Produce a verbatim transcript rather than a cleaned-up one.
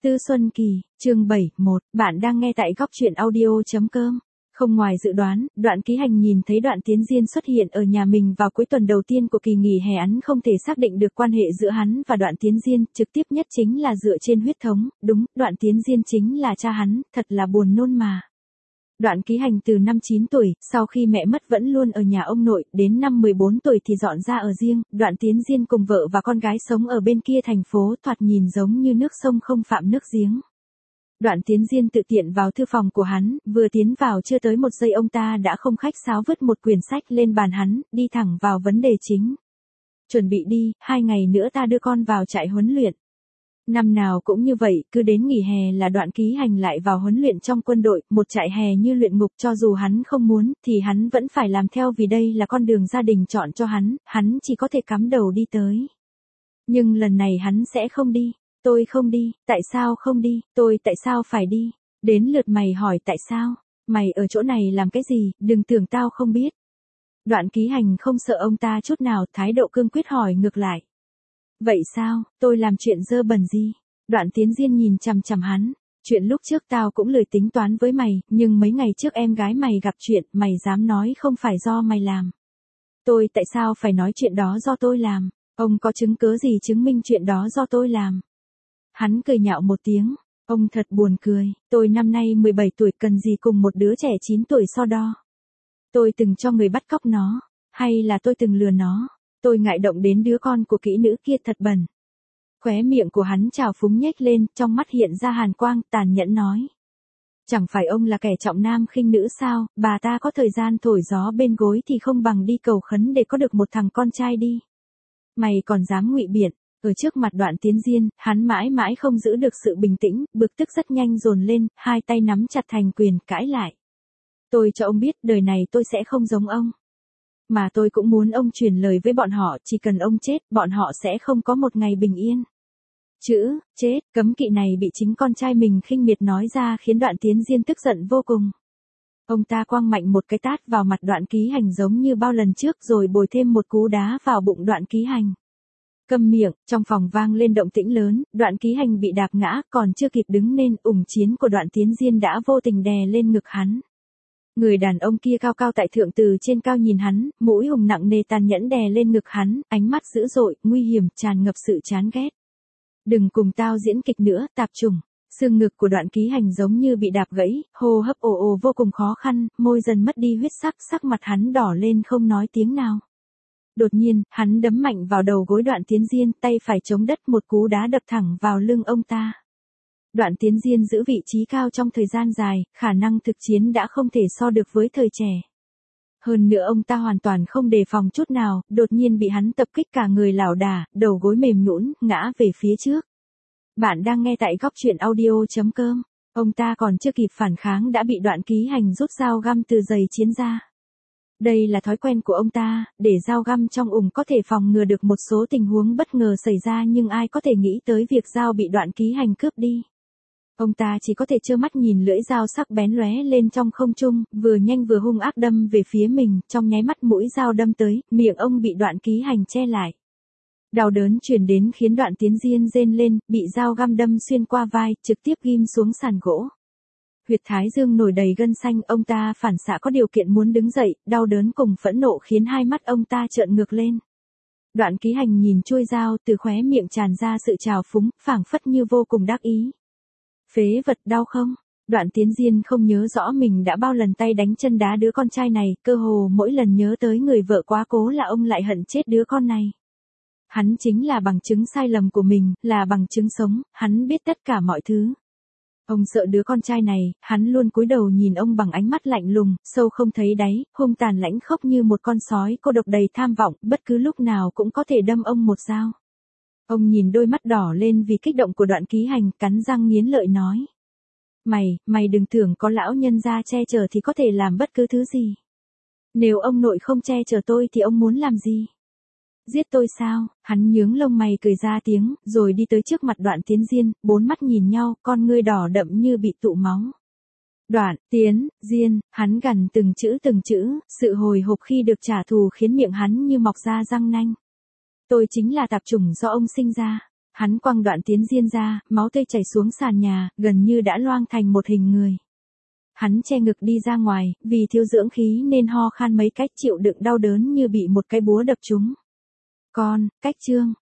Tư Xuân Kỳ, chương bảy, một, bạn đang nghe tại góc truyện audio.com. Không ngoài dự đoán, Đoạn Ký Hành nhìn thấy Đoạn Tiến Diên xuất hiện ở nhà mình vào cuối tuần đầu tiên của kỳ nghỉ hè, hắn không thể xác định được quan hệ giữa hắn và Đoạn Tiến Diên, trực tiếp nhất chính là dựa trên huyết thống, đúng, Đoạn Tiến Diên chính là cha hắn, thật là buồn nôn mà. Đoạn Ký Hành từ năm chín tuổi, sau khi mẹ mất vẫn luôn ở nhà ông nội, đến năm mười bốn tuổi thì dọn ra ở riêng, Đoạn Tiến Diên cùng vợ và con gái sống ở bên kia thành phố, thoạt nhìn giống như nước sông không phạm nước giếng. Đoạn Tiến Diên tự tiện vào thư phòng của hắn, vừa tiến vào chưa tới một giây ông ta đã không khách sáo vứt một quyển sách lên bàn hắn, đi thẳng vào vấn đề chính. Chuẩn bị đi, hai ngày nữa ta đưa con vào trại huấn luyện. Năm nào cũng như vậy, cứ đến nghỉ hè là Đoạn Ký Hành lại vào huấn luyện trong quân đội, một trại hè như luyện ngục, cho dù hắn không muốn, thì hắn vẫn phải làm theo vì đây là con đường gia đình chọn cho hắn, hắn chỉ có thể cắm đầu đi tới. Nhưng lần này hắn sẽ không đi, tôi không đi, tại sao không đi, tôi tại sao phải đi, đến lượt mày hỏi tại sao, mày ở chỗ này làm cái gì, đừng tưởng tao không biết. Đoạn Ký Hành không sợ ông ta chút nào, thái độ cương quyết hỏi ngược lại. Vậy sao, tôi làm chuyện dơ bẩn gì? Đoạn Tiến Diên nhìn chằm chằm hắn, chuyện lúc trước tao cũng lười tính toán với mày, nhưng mấy ngày trước em gái mày gặp chuyện, mày dám nói không phải do mày làm. Tôi tại sao phải nói chuyện đó do tôi làm, ông có chứng cứ gì chứng minh chuyện đó do tôi làm? Hắn cười nhạo một tiếng, ông thật buồn cười, tôi năm nay mười bảy tuổi cần gì cùng một đứa trẻ chín tuổi so đo. Tôi từng cho người bắt cóc nó, hay là tôi từng lừa nó. Tôi ngại động đến đứa con của kỹ nữ kia thật bẩn. Khóe miệng của hắn trào phúng nhếch lên, trong mắt hiện ra hàn quang, tàn nhẫn nói. Chẳng phải ông là kẻ trọng nam khinh nữ sao, bà ta có thời gian thổi gió bên gối thì không bằng đi cầu khấn để có được một thằng con trai đi. Mày còn dám ngụy biện, ở trước mặt Đoạn Tiến Diên, hắn mãi mãi không giữ được sự bình tĩnh, bực tức rất nhanh dồn lên, hai tay nắm chặt thành quyền, cãi lại. Tôi cho ông biết, đời này tôi sẽ không giống ông. Mà tôi cũng muốn ông truyền lời với bọn họ, chỉ cần ông chết, bọn họ sẽ không có một ngày bình yên. Chữ, chết, cấm kỵ này bị chính con trai mình khinh miệt nói ra khiến Đoạn Tiến Diên tức giận vô cùng. Ông ta quăng mạnh một cái tát vào mặt Đoạn Ký Hành giống như bao lần trước rồi bồi thêm một cú đá vào bụng Đoạn Ký Hành. Câm miệng, trong phòng vang lên động tĩnh lớn, Đoạn Ký Hành bị đạp ngã, còn chưa kịp đứng lên, ủng chiến của Đoạn Tiến Diên đã vô tình đè lên ngực hắn. Người đàn ông kia cao cao tại thượng từ trên cao nhìn hắn, mũi hùng nặng nề tàn nhẫn đè lên ngực hắn, ánh mắt dữ dội, nguy hiểm, tràn ngập sự chán ghét. Đừng cùng tao diễn kịch nữa, tạp chủng. Xương ngực của Đoạn Ký Hành giống như bị đạp gãy, hô hấp ồ ồ vô cùng khó khăn, môi dần mất đi huyết sắc, sắc mặt hắn đỏ lên không nói tiếng nào. Đột nhiên, hắn đấm mạnh vào đầu gối Đoạn Tiến Diên, tay phải chống đất, một cú đá đập thẳng vào lưng ông ta. Đoạn Tiến Diên giữ vị trí cao trong thời gian dài, khả năng thực chiến đã không thể so được với thời trẻ. Hơn nữa ông ta hoàn toàn không đề phòng chút nào, đột nhiên bị hắn tập kích cả người lảo đà, đầu gối mềm nhũn, ngã về phía trước. Bạn đang nghe tại góc truyện audio.com. Ông ta còn chưa kịp phản kháng đã bị Đoạn Ký Hành rút dao găm từ giày chiến ra. Đây là thói quen của ông ta, để dao găm trong ủng có thể phòng ngừa được một số tình huống bất ngờ xảy ra, nhưng ai có thể nghĩ tới việc dao bị Đoạn Ký Hành cướp đi. Ông ta chỉ có thể trơ mắt nhìn lưỡi dao sắc bén lóe lên trong không trung, vừa nhanh vừa hung ác đâm về phía mình, trong nháy mắt mũi dao đâm tới, miệng ông bị Đoạn Ký Hành che lại. Đau đớn truyền đến khiến Đoạn Tiến Diên rên lên, bị dao găm đâm xuyên qua vai, trực tiếp ghim xuống sàn gỗ. Huyệt thái dương nổi đầy gân xanh, ông ta phản xạ có điều kiện muốn đứng dậy, đau đớn cùng phẫn nộ khiến hai mắt ông ta trợn ngược lên. Đoạn Ký Hành nhìn chuôi dao, từ khóe miệng tràn ra sự trào phúng, phảng phất như vô cùng đắc ý. Phế vật, đau không? Đoạn Tiến Diên không nhớ rõ mình đã bao lần tay đánh chân đá đứa con trai này, cơ hồ mỗi lần nhớ tới người vợ quá cố là ông lại hận chết đứa con này. Hắn chính là bằng chứng sai lầm của mình, là bằng chứng sống, hắn biết tất cả mọi thứ. Ông sợ đứa con trai này, hắn luôn cúi đầu nhìn ông bằng ánh mắt lạnh lùng, sâu không thấy đáy, hung tàn lãnh khốc như một con sói cô độc đầy tham vọng, bất cứ lúc nào cũng có thể đâm ông một dao. Ông nhìn đôi mắt đỏ lên vì kích động của Đoạn Ký Hành, cắn răng nghiến lợi nói. Mày, mày đừng tưởng có lão nhân gia che chở thì có thể làm bất cứ thứ gì. Nếu ông nội không che chở tôi thì ông muốn làm gì? Giết tôi sao? Hắn nhướng lông mày cười ra tiếng, rồi đi tới trước mặt Đoạn Tiến Diên, bốn mắt nhìn nhau, con ngươi đỏ đậm như bị tụ máu. Đoạn, Tiến, Diên, hắn gằn từng chữ từng chữ, sự hồi hộp khi được trả thù khiến miệng hắn như mọc ra răng nanh. Tôi chính là tạp chủng do ông sinh ra. Hắn quăng Đoạn Tiến Diên ra, máu tươi chảy xuống sàn nhà, gần như đã loang thành một hình người. Hắn che ngực đi ra ngoài, vì thiếu dưỡng khí nên ho khan mấy cách, chịu đựng đau đớn như bị một cái búa đập trúng. Con, cách Trương.